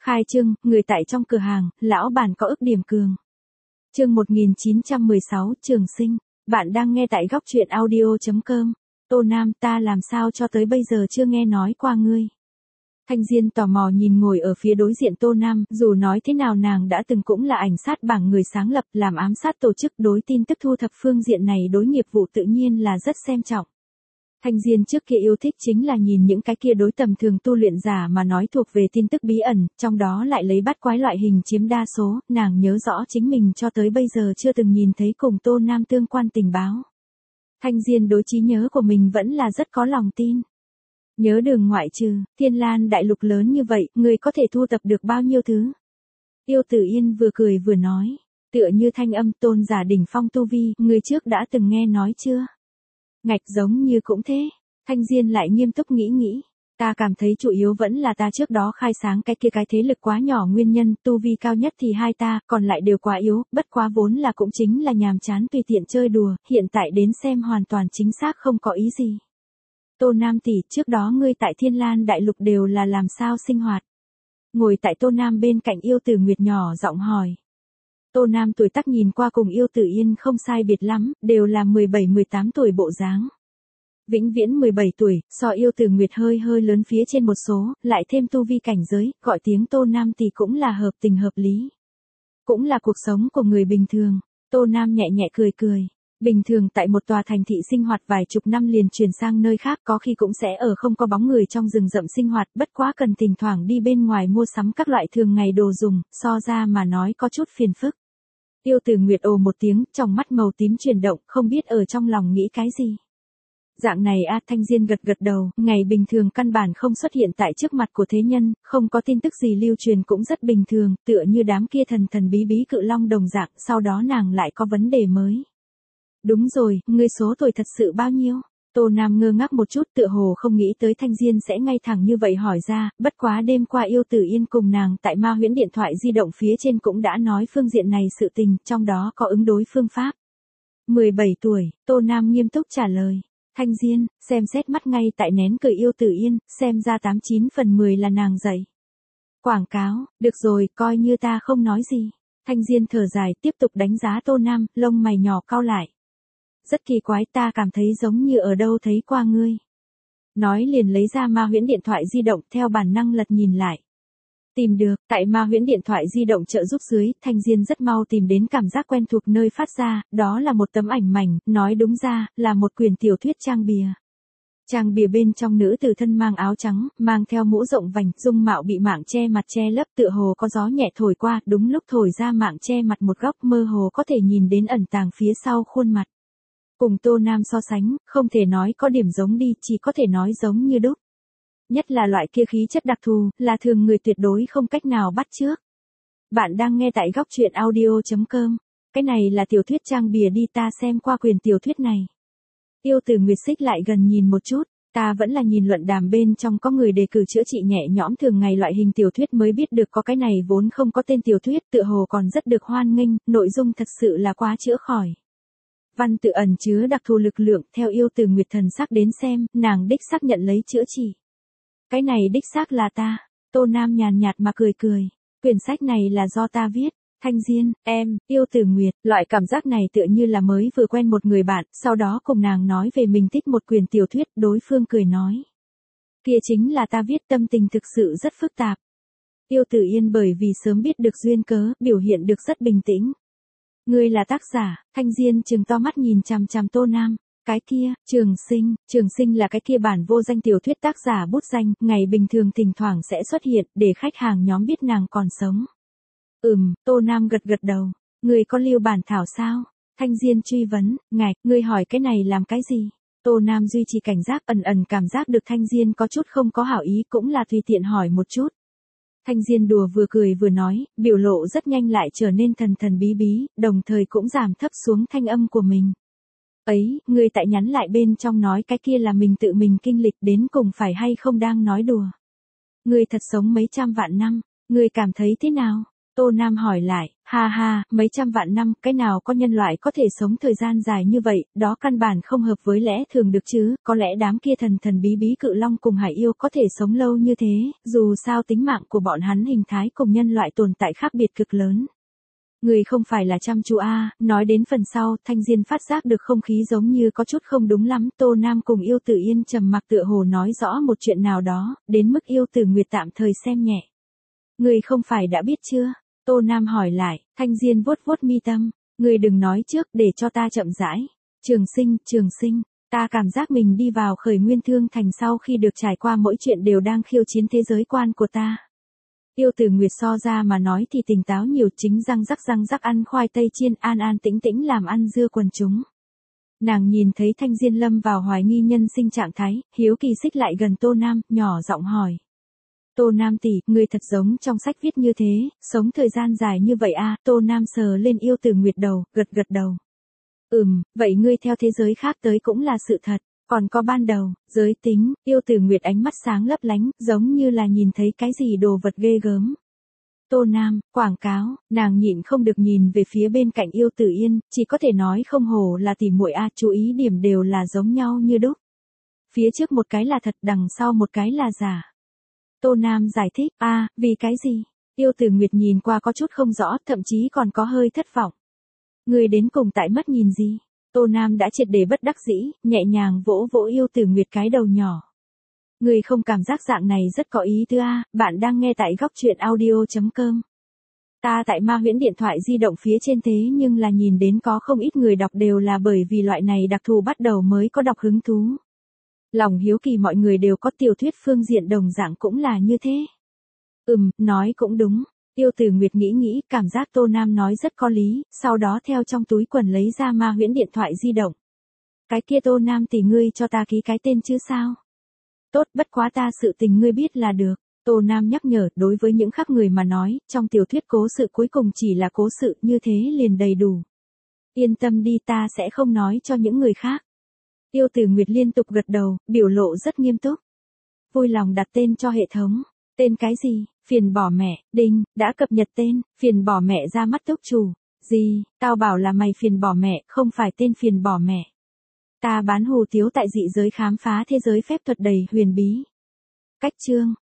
Khai trương, người tại trong cửa hàng, lão bản có ức điểm cường. Chương 1916, Trường Sinh. Bạn đang nghe tại góc truyện audio.com. Tô Nam, ta làm sao cho tới bây giờ chưa nghe nói qua ngươi. Thanh Diên tò mò nhìn ngồi ở phía đối diện Tô Nam, dù nói thế nào nàng đã từng cũng là ảnh sát bảng người sáng lập, làm ám sát tổ chức, đối tin tức thu thập phương diện này đối nghiệp vụ tự nhiên là rất xem trọng. Thanh Diên trước kia yêu thích chính là nhìn những cái kia đối tầm thường tu luyện giả mà nói thuộc về tin tức bí ẩn, trong đó lại lấy bắt quái loại hình chiếm đa số, nàng nhớ rõ chính mình cho tới bây giờ chưa từng nhìn thấy cùng Tô Nam tương quan tình báo. Thanh Diên đối trí nhớ của mình vẫn là rất có lòng tin. Nhớ đường ngoại trừ, Thiên Lan đại lục lớn như vậy, người có thể thu tập được bao nhiêu thứ? Yêu Tử Yên vừa cười vừa nói, tựa như thanh âm tôn giả đỉnh phong tu vi, người trước đã từng nghe nói chưa? Ngạch giống như cũng thế. Thanh Diên lại nghiêm túc nghĩ. Ta cảm thấy chủ yếu vẫn là ta trước đó khai sáng cái kia cái thế lực quá nhỏ nguyên nhân, tu vi cao nhất thì hai ta, còn lại đều quá yếu, bất quá vốn là cũng chính là nhàm chán tùy tiện chơi đùa, hiện tại đến xem hoàn toàn chính xác không có ý gì. Tô Nam tỷ, trước đó ngươi tại Thiên Lan đại lục đều là làm sao sinh hoạt? Ngồi tại Tô Nam bên cạnh Yêu Tử Nguyệt nhỏ giọng hỏi. Tô Nam tuổi tác nhìn qua cùng Yêu Tử Yên không sai biệt lắm, đều là 17-18 tuổi bộ dáng. Vĩnh viễn 17 tuổi, so Yêu Tử Nguyệt hơi lớn phía trên một số, lại thêm tu vi cảnh giới, gọi tiếng Tô Nam thì cũng là hợp tình hợp lý. Cũng là cuộc sống của người bình thường. Tô Nam nhẹ nhẹ cười. Bình thường tại một tòa thành thị sinh hoạt vài chục năm liền chuyển sang nơi khác, có khi cũng sẽ ở không có bóng người trong rừng rậm sinh hoạt, bất quá cần thỉnh thoảng đi bên ngoài mua sắm các loại thường ngày đồ dùng, so ra mà nói có chút phiền phức. Yêu Tử Nguyệt ồ một tiếng, trong mắt màu tím chuyển động, không biết ở trong lòng nghĩ cái gì. Dạng này Thanh Diên gật đầu, ngày bình thường căn bản không xuất hiện tại trước mặt của thế nhân, không có tin tức gì lưu truyền cũng rất bình thường, tựa như đám kia thần bí cự long đồng dạng, sau đó nàng lại có vấn đề mới. Đúng rồi, ngươi số tuổi thật sự bao nhiêu? Tô Nam ngơ ngác một chút, tựa hồ không nghĩ tới Thanh Diên sẽ ngay thẳng như vậy hỏi ra, bất quá đêm qua Yêu Tử Yên cùng nàng tại Ma Huyễn điện thoại di động phía trên cũng đã nói phương diện này sự tình, trong đó có ứng đối phương pháp. 17 tuổi, Tô Nam nghiêm túc trả lời. Thanh Diên, xem xét mắt ngay tại nén cười Yêu Tử Yên, xem ra 89 phần 10 là nàng dạy. Quảng cáo, được rồi, coi như ta không nói gì. Thanh Diên thở dài, tiếp tục đánh giá Tô Nam, lông mày nhỏ cau lại. Rất kỳ quái, ta cảm thấy giống như ở đâu thấy qua ngươi. Nói liền lấy ra Ma Huyễn điện thoại di động, theo bản năng lật nhìn lại. Tìm được, tại Ma Huyễn điện thoại di động trợ giúp dưới, Thanh Diên rất mau tìm đến cảm giác quen thuộc nơi phát ra, đó là một tấm ảnh mảnh, nói đúng ra, là một quyển tiểu thuyết trang bìa. Trang bìa bên trong nữ tử thân mang áo trắng, mang theo mũ rộng vành, dung mạo bị mạng che mặt che lấp, tựa hồ có gió nhẹ thổi qua, đúng lúc thổi ra mạng che mặt một góc, mơ hồ có thể nhìn đến ẩn tàng phía sau khuôn mặt. Cùng Tô Nam so sánh, không thể nói có điểm giống đi, chỉ có thể nói giống như đúc. Nhất là loại kia khí chất đặc thù, là thường người tuyệt đối không cách nào bắt chước. Bạn đang nghe tại góc truyện audio.com. Cái này là tiểu thuyết trang bìa đi, ta xem qua quyển tiểu thuyết này. Yêu Tử Nguyệt xích lại gần nhìn một chút, ta vẫn là nhìn luận đàm bên trong có người đề cử chữa trị nhẹ nhõm thường ngày loại hình tiểu thuyết mới biết được có cái này vốn không có tên tiểu thuyết, tựa hồ còn rất được hoan nghênh, nội dung thật sự là quá chữa khỏi. Văn tự ẩn chứa đặc thù lực lượng, theo Yêu Tử Nguyệt thần sắc đến xem, nàng đích xác nhận lấy chữa trị. Cái này đích xác là ta. Tô Nam nhàn nhạt mà cười. Quyển sách này là do ta viết. Thanh Diên, em, Yêu Tử Nguyệt, loại cảm giác này tựa như là mới vừa quen một người bạn, sau đó cùng nàng nói về mình thích một quyển tiểu thuyết, đối phương cười nói. Kia chính là ta viết, tâm tình thực sự rất phức tạp. Yêu Tử Yên bởi vì sớm biết được duyên cớ, biểu hiện được rất bình tĩnh. Ngươi là tác giả. Thanh Diên trừng to mắt nhìn chằm Tô Nam. Cái kia, Trường Sinh là cái kia bản vô danh tiểu thuyết tác giả bút danh, ngày bình thường thỉnh thoảng sẽ xuất hiện, để khách hàng nhóm biết nàng còn sống. Tô Nam gật đầu. Ngươi có lưu bản thảo sao? Thanh Diên truy vấn, ngạch, ngươi hỏi cái này làm cái gì? Tô Nam duy trì cảnh giác, ẩn cảm giác được Thanh Diên có chút không có hảo ý, cũng là tùy tiện hỏi một chút. Thanh Diên đùa vừa cười vừa nói, biểu lộ rất nhanh lại trở nên thần bí, đồng thời cũng giảm thấp xuống thanh âm của mình. Ấy, ngươi tại nhắn lại bên trong nói cái kia là mình tự mình kinh lịch, đến cùng phải hay không đang nói đùa. Ngươi thật sống mấy trăm vạn năm, ngươi cảm thấy thế nào? Tô Nam hỏi lại, ha ha, mấy trăm vạn năm, cái nào có nhân loại có thể sống thời gian dài như vậy, đó căn bản không hợp với lẽ thường được chứ, có lẽ đám kia thần thần bí bí cự long cùng hải yêu có thể sống lâu như thế, dù sao tính mạng của bọn hắn hình thái cùng nhân loại tồn tại khác biệt cực lớn. Người không phải là chăm chú nói đến phần sau, Thanh Diên phát giác được không khí giống như có chút không đúng lắm, Tô Nam cùng Yêu Tử Yên trầm mặc tựa hồ nói rõ một chuyện nào đó, đến mức Yêu Tử Nguyệt tạm thời xem nhẹ. Người không phải đã biết chưa? Tô Nam hỏi lại, Thanh Diên vuốt vuốt mi tâm, người đừng nói trước để cho ta chậm rãi. Trường sinh, ta cảm giác mình đi vào Khởi Nguyên Thương Thành sau khi được trải qua mỗi chuyện đều đang khiêu chiến thế giới quan của ta. Yêu Tử Nguyệt so ra mà nói thì tỉnh táo nhiều, chính răng rắc ăn khoai tây chiên, an an tĩnh tĩnh làm ăn dưa quần chúng. Nàng nhìn thấy Thanh Diên lâm vào hoài nghi nhân sinh trạng thái, hiếu kỳ xích lại gần Tô Nam, nhỏ giọng hỏi. Tô Nam tỷ, người thật giống trong sách viết như thế, sống thời gian dài như vậy Tô Nam sờ lên Yêu Tử Nguyệt đầu, gật đầu. Vậy ngươi theo thế giới khác tới cũng là sự thật, còn có ban đầu, giới tính, Yêu Tử Nguyệt ánh mắt sáng lấp lánh, giống như là nhìn thấy cái gì đồ vật ghê gớm. Tô Nam, quảng cáo, nàng nhịn không được nhìn về phía bên cạnh Yêu Tử Yên, chỉ có thể nói không hổ là tỉ muội chú ý điểm đều là giống nhau như đúc. Phía trước một cái là thật, đằng sau một cái là giả. Tô Nam giải thích, vì cái gì? Yêu Tử Nguyệt nhìn qua có chút không rõ, thậm chí còn có hơi thất vọng. Người đến cùng tại mất nhìn gì? Tô Nam đã triệt để bất đắc dĩ, nhẹ nhàng vỗ vỗ Yêu Tử Nguyệt cái đầu nhỏ. Người không cảm giác dạng này rất có ý tứ bạn đang nghe tại góc truyện audio.com. Ta tại Ma Huyễn điện thoại di động phía trên thế nhưng là nhìn đến có không ít người đọc đều là bởi vì loại này đặc thù bắt đầu mới có đọc hứng thú. Lòng hiếu kỳ mọi người đều có, tiểu thuyết phương diện đồng dạng cũng là như thế. Nói cũng đúng. Yêu Tử Nguyệt nghĩ, cảm giác Tô Nam nói rất có lý, sau đó theo trong túi quần lấy ra Ma Huyễn điện thoại di động. Cái kia Tô Nam tỷ, ngươi cho ta ký cái tên chứ sao? Tốt, bất quá ta sự tình ngươi biết là được. Tô Nam nhắc nhở, đối với những khác người mà nói, trong tiểu thuyết cố sự cuối cùng chỉ là cố sự, như thế liền đầy đủ. Yên tâm đi, ta sẽ không nói cho những người khác. Yêu Tử Nguyệt liên tục gật đầu, biểu lộ rất nghiêm túc. Vui lòng đặt tên cho hệ thống. Tên cái gì? Phiền bỏ mẹ, đinh, đã cập nhật tên, phiền bỏ mẹ ra mắt túc chủ. Gì, tao bảo là mày phiền bỏ mẹ, không phải tên phiền bỏ mẹ. Ta bán hủ tiếu tại dị giới khám phá thế giới phép thuật đầy huyền bí. Cách chương.